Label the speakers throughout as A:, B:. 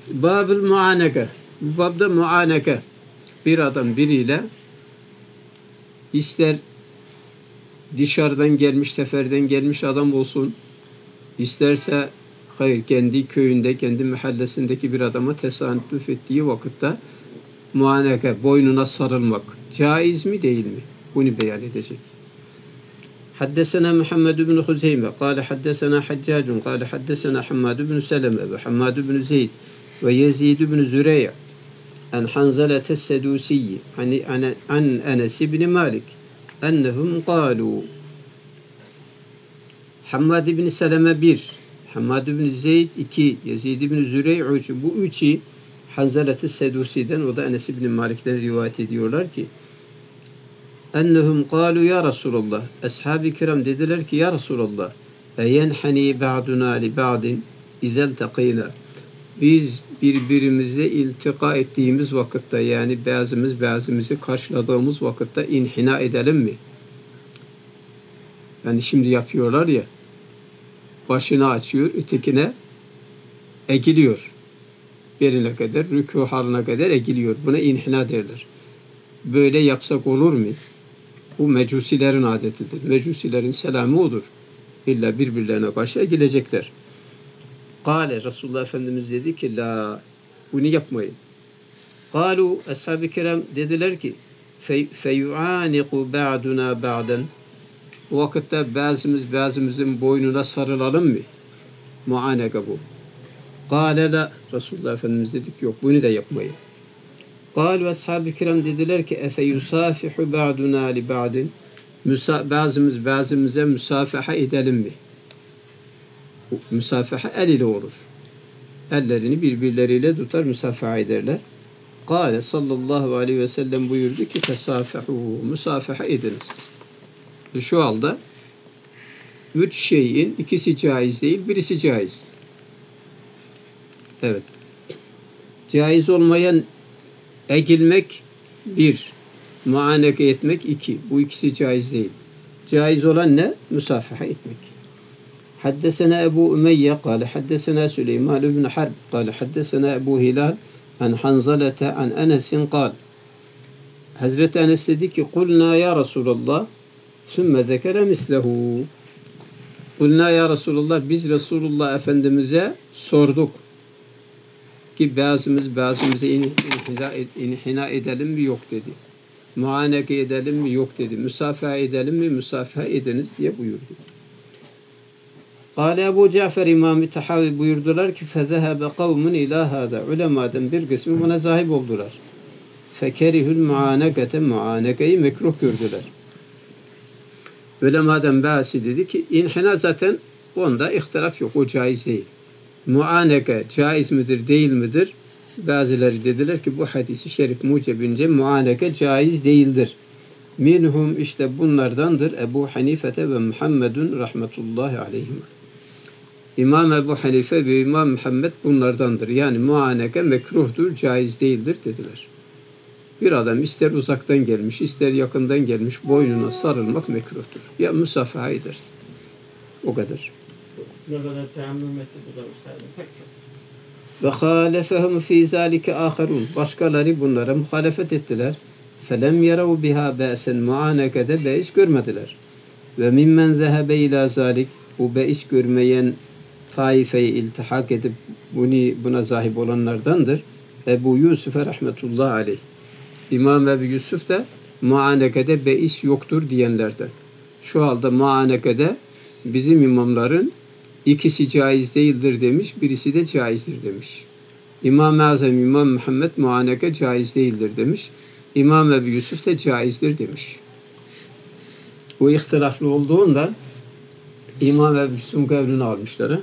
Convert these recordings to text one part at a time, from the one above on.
A: Babül muaneke. Bu babda muaneke. Bir adam biriyle ister dışarıdan gelmiş, seferden gelmiş adam olsun, isterse hayır kendi köyünde, kendi mahallesindeki bir adama tesadüf ettiği vakitte muaneke, boynuna sarılmak caiz mi değil mi? Bunu beyan edecek. حدثنا محمد بن خزيمة قال حدثنا حجاج قال حدثنا حماد بن سلمة وحماد بن زيد ويزيد بن زريع عن حنظلة السدوسي عن أنس بن مالك أنهم قالوا Hammad ibn Seleme 1, Hammad ibn Zeyd 2, Yezid ibn Zürey 3. Bu üçü Hanzalet-i Sedusi'den, o da Enes ibn Malik'ten rivayet ediyorlar ki ennehum kalu ya Resulallah, ashab-ı kiram dediler ki ya Resulallah, eyenhani ba'duna li ba'din izel takîna, biz birbirimizle iltika ettiğimiz vakitte, yani bazımız bazımızı karşıladığımız vakitte inhina edelim mi? Yani şimdi yapıyorlar ya, başını açıyor, ötekine egiliyor. Beline kadar, rükû haline kadar egiliyor. Buna inhina derler. Böyle yapsak olur mu? Bu mecusilerin adetidir. Mecusilerin selamı odur. İlla birbirlerine karşı egilecekler. Kale, Resulullah Efendimiz dedi ki, la, bunu yapmayın. Kalu, ashab-ı kiram dediler ki, feyu'aniku ba'duna ba'den, o vakitte bazımız bazımızın boynuna sarılalım mı? Muaneke bu. Kâle la, Resulullah Efendimiz dedik yok, bunu da yapmayın. Kâlu ashab-ı kiram dediler ki efe yusafihu ba'duna li ba'din, bazımız bazımıza müsafaha edelim mi? Müsafaha el ile olur. Ellerini birbirleriyle tutar, müsafaha ederler. Kâle sallallahu aleyhi ve sellem buyurdu ki fesafahu, müsafaha ediniz. Şu halde üç şeyin ikisi caiz değil, birisi caiz. Evet. Caiz olmayan egilmek 1, muaneke etmek 2. Bu ikisi caiz değil. Caiz olan ne? Müsafaha etmek. Haddesena Ebu Ümeyye kâle haddesena Süleyman ibn Harb kâle haddesena Ebu Hilal an Hanzalete an Enes'in kâle. Hazreti Enes dedi ki kulna ya Resulallah sümme zekere mislehu. Kulna ya Resulallah, biz Resulullah Efendimiz'e sorduk ki bazımız bazımıza inhina edelim mi yok dedi. Muaneke edelim mi yok dedi. Müsafaha edelim mi müsafaha ediniz diye buyurdu. Kâle Ebu Cafer İmam-ı Tahavi buyurdular ki fezehebe kavmun ilâ hâdâ. Ulemadan bir kısmı buna zahip oldular. Fekerihül muanekete, muanekeyi mekruh gördüler. Ulemadan bazısı dedi ki inhina zaten onda ihtilaf yok, o caiz değil. Muaneke caiz midir değil midir? Bazıları dediler ki bu hadisi şerif mucebince muaneke caiz değildir. Minhum, işte bunlardandır Ebu Hanifete ve Muhammedun rahmetullahi aleyhim. İmam Ebu Hanife ve İmam Muhammed bunlardandır. Yani muaneke mekruhtur, caiz değildir dediler. Bir adam ister uzaktan gelmiş, ister yakından gelmiş, boynuna sarılmak mekruhtur. Ya müsafaha edersin. O kadar. Ve halefehum fî zâlike âherûn. Başkaları bunlara muhalefet ettiler. Felem yerav biha ba'sen, muanekede beis görmediler. Ve mimmen zehebe ilâ zâlik, bu beis görmeyen taifeyi iltihak edip buna sahip olanlardandır Ebu Yusuf'e rahmetullahi aleyh. İmam Ebu Yusuf da muanekede beis yoktur diyenlerden. Şu halde muanekede bizim imamların ikisi caiz değildir demiş, birisi de caizdir demiş. İmam-ı Azam İmam Muhammed muaneke caiz değildir demiş. İmam Ebu Yusuf da caizdir demiş. Bu ihtilaflı olduğundan İmam Ebu Yusuf'un kavlini almışlar.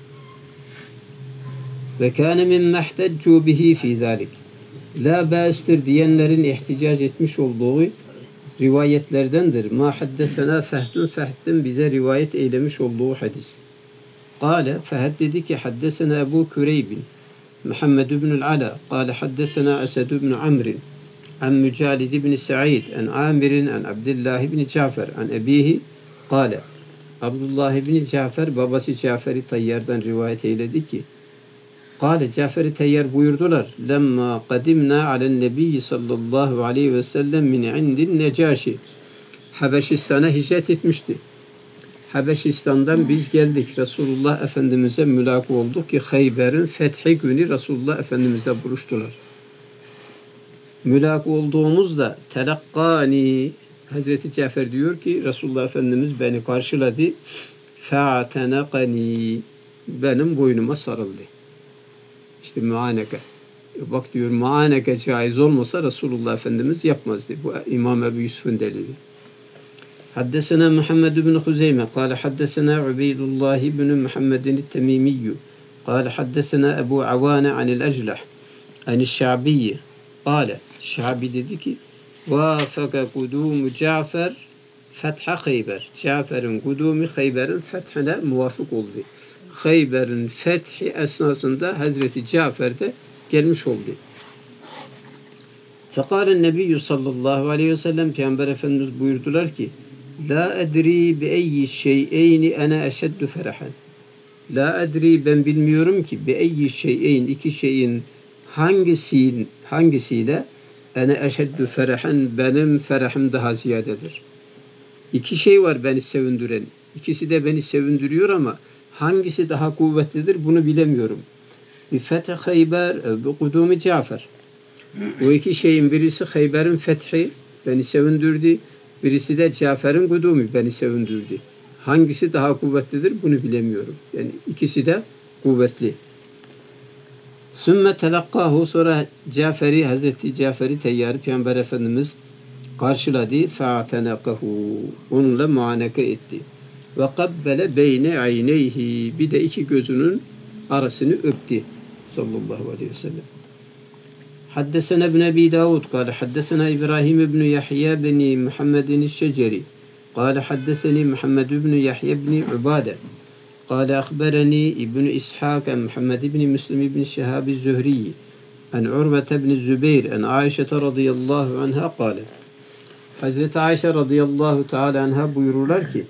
A: Ve kâne min mehteccu bihi fî zâlik. La bâstir diyenlerin ihticac etmiş olduğu rivayetlerdendir. Ma haddesena Fehd'in bize rivayet eylemiş olduğu hadis. Kâle, Fehd dedi ki haddesena Ebu Küreybin Muhammed ibn-ül Ala kâle haddesena Esed ibn Amrin an Mücalid ibn Sa'id an Amirin an Abdullah ibn Cafer an ebihi kâle. Abdullah ibn Cafer babası Cafer-i Tayyar'dan rivayet eyledi ki Kale Cafer-i Teyyar buyurdular. Lemma kadimna alen nebiyyi sallallahu aleyhi ve sellem min indin necaşi. Habeşistan'a hicret etmişti. Habeşistan'dan biz geldik. Resulullah Efendimiz'e mülaka olduk ki Hayber'in fethi günü Resulullah Efendimiz'le buluştular. Mülaka olduğumuzda telakkani Hazreti Cafer diyor ki Resulullah Efendimiz beni karşıladı. Fa'tenakani benim boynuma sarıldı. İşte muaneke. Bak diyor muaneke caiz olmasa Resulullah Efendimiz yapmazdı. Bu İmam Ebu Yusuf'un delili. Haddesena Muhammed bin Huzeyme kâle haddesena Ubeydullah bin Muhammedin el-Temimiyyü kâle haddesena Ebu Avane anil Eclah anil Şa'biyye kâle Şa'bi dedi ki vâfaka kudumu Cafer fetha Khayber. Cafer'in kudumu Khayber'in fethine muvafık oldu. Hayber'in fethi esnasında Hazreti Cafer de gelmiş oldu. Fekâlen Nebiyyü sallallahu aleyhi ve sellem Peygamber Efendimiz buyurdular ki La edri bi eyyi şey'eyni ene eşeddu ferahan. La edri ben bilmiyorum ki bi eyyi şey'eyn iki şeyin hangisiyle ene eşeddu ferahan benim ferahım daha ziyadedir. İki şey var beni sevindiren. İkisi de beni sevindiriyor ama hangisi daha kuvvetlidir bunu bilemiyorum. Bir fetih Hayber, bir kudumi Cafer. Bu iki şeyin birisi Hayber'in fethi beni sevindirdi. Birisi de Cafer'in kudumi beni sevindirdi. Hangisi daha kuvvetlidir bunu bilemiyorum. Yani ikisi de kuvvetli. Sümme telakkahu sonra Hazreti Cafer'i Teyyarı Peygamber Efendimiz karşıladı. Fa'tenakahu onunla muaneke etti. Ve kabbele beyne ayneyhi bir de iki gözünün arasını öptü sallallahu aleyhi ve sellem. Haddesena ibn Ebi Davud kâle haddesena İbrahim ibn Yahya bin Muhammedin el-Şeceri kâle haddeseni Muhammed ibn Yahya ibn Ubade kâle akbereni ibn İshak Muhammed ibn Müslim ibn Şehab el-Zühri an Urve ibn Zübeyr an Aişe radıyallahu anha kâle Hazreti Ayşe radıyallahu teala anha buyururlar ki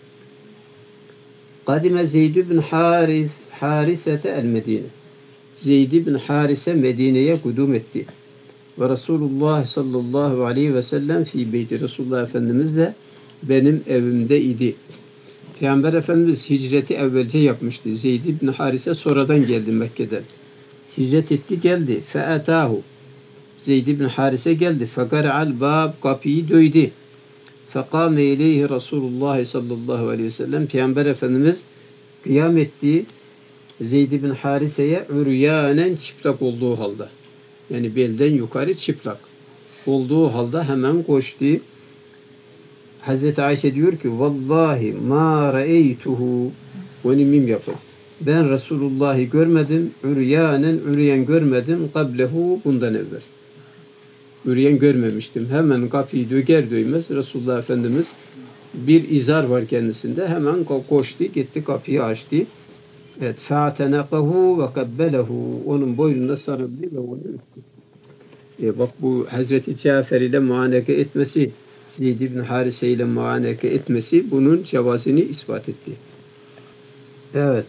A: Kadime Zeyd ibn Harisete el-Medine. Zeyd ibn Harise Medine'ye kudum etti. Ve Resulullah sallallahu aleyhi ve sellem fi beyti Resulullah Efendimiz de benim evimde idi. Peygamber Efendimiz hicreti evvelce yapmıştı. Zeyd ibn Harise sonradan geldi Mekke'den. Hicret etti geldi. Fe'atahu. Zeyd ibn Harise geldi. Fekara'al bab kapıyı döydü. Fekâme ileyhi Resulullah sallallahu aleyhi ve sellem Peygamber Efendimiz kıyam etti Zeyd bin Harise'ye üryanen çıplak olduğu halde. Yani belden yukarı çıplak olduğu halde hemen koştu. Hazreti Ayşe diyor ki vallahi ma ra'eytuhu onu mim yapın. Ben Resulullah'ı görmedim. Üryan görmedim. Kablehu bundan evvel. Üryan görmemiştim. Hemen kapıyı döker döymez Resulullah Efendimiz bir izar var kendisinde. Hemen koştu, gitti kapıyı açtı. Evet, fa'tenakahu ve kabbelehu. Onun boynuna sarıldı ve onu öptü. Bak bu Hazreti Cafer ile muaneke etmesi, Zeyd ibn Harise ile muaneke etmesi bunun cevazını ispat etti. Evet.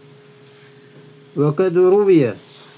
A: Ve kad ruviye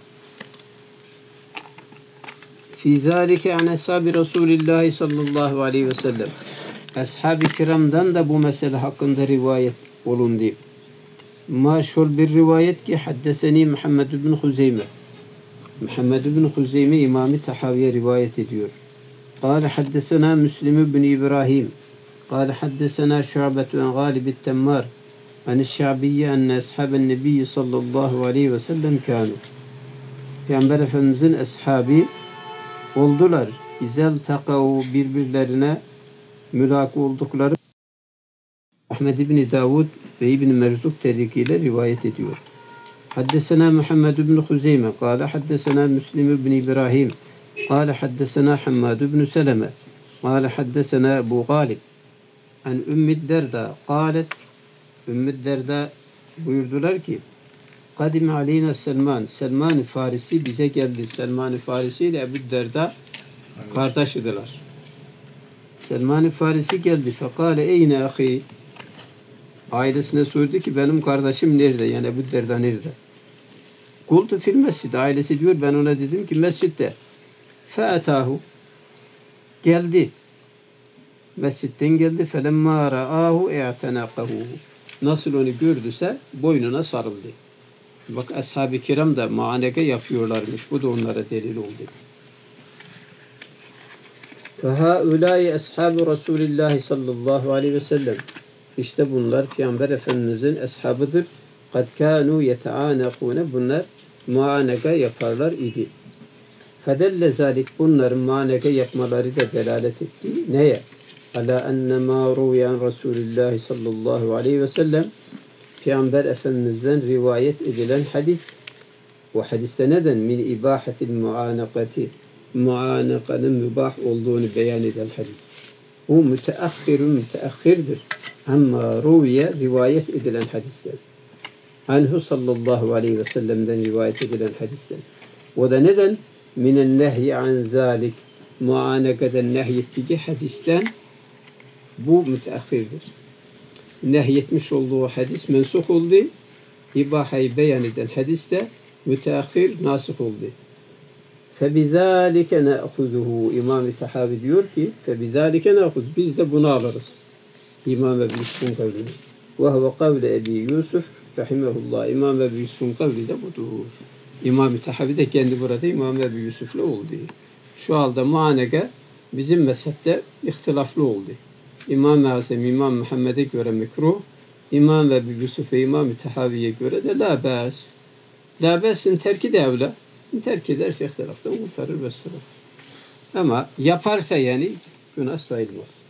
A: fi zâlike an ashâbi Resulillah sallallahu aleyhi ve sellem. Ashab-ı kiramdan da bu mesele hakkında rivayet olundu. Maşhur bir rivayet ki haddeseni Muhammed bin Huzeyme. Muhammed bin Huzeyme İmam-ı Tahaviye rivayet ediyor. Kâle haddesena Müslim bin İbrahim. Kâle haddesena Şu'betü en Gâlib-i Temmar. An-Şa'biyye enne ashaben Nebiyyi sallallahu aleyhi ve sellem kânû. Peygamber Efendimizin ashabı oldular. İzel takav birbirlerine mülaka oldukları Ahmed İbni Davud ve İbni Merzuk terikiyle rivayet ediyor. Haddesena Muhammed İbni Huzeyme kâle haddesena Müslim İbni İbrahim kâle haddesena Hammad İbni Seleme kâle haddesena Ebu Galib an Ümmü Derda kâlet Ümmü Derda buyurdular ki Kadim aleyna Selman-ı Farisi bize geldi. Selman-ı Farisi ile Ebu Derda kardeş idiler. Selman-ı Farisi geldi. Fekale eyne ahi. Ailesine sordu ki benim kardeşim nerede? Yani Ebu Derda nerede? Kultu fil mescid. Ailesi diyor ben ona dedim ki mescitte. Fe'atahu. Geldi. Mescitten geldi. Felemma ra'ahu i'tenaqahu. Nasıl onu gördüse boynuna sarıldı. Bak ashab-ı kiram da muaneke yapıyorlarmış. Bu da onlara delil oldu. فَهَؤُلَاءِ أَصْحَابُ رَسُولِ اللّٰهِ sallallahu aleyhi ve sellem. İşte bunlar Peygamber Efendimizin eshabıdır. قَدْ كَانُوا يَتَعَانَقُونَ. Bunlar muaneke yaparlar idi. فَدَلَّ ذَٰلِكَ. Bunların muaneke yapmaları da delalet etti. Neye? عَلَى أَنَّ مَا رُوِيَ عَنْ رَسُولِ اللّٰهِ sallallahu aleyhi ve sellem. Peygamber Efendimiz'den rivayet edilen hadis. O hadiste neden? Min ibahatil muanakati. Muanakanın mübah olduğunu beyan eden hadis. Bu müteahhirdir. Ama ruviye rivayet edilen hadisler. Anhu sallallahu aleyhi ve sellem'den rivayet edilen hadisler. O da neden? Minen nehyi an zalik. Muanakadan nehyettiği hadisten bu müteahhirdir. Nehyetmiş olduğu hadis mensuh oldu. İbahayı beyan eden hadis de müteahhir nasih oldu. فَبِذَٰلِكَ نَأْخُذُهُ. İmam-ı Tahavi diyor ki فَبِذَٰلِكَ نَأْخُذُ. Biz de bunu alırız. İmam Ebu Yusuf'un kavlini. وَهُوَ قَوْلَ Ebi Yusuf rahimehullah. İmam Ebu Yusuf'un kavli de budur. İmam-ı Tahavi de kendi burada İmam Ebu Yusuf'la oldu. Şu halde muaneke bizim mezhepte ihtilaflı oldu. İmam-ı Azam, İmam Muhammed'e göre mekruh, İmam Ebu Yusuf ve İmam-ı Tahavi'ye göre de la bâs. La bâs'in terki de evla. Terk ederse ihtilaftan kurtarır ve sıra. Ama yaparsa yani günah sayılmaz.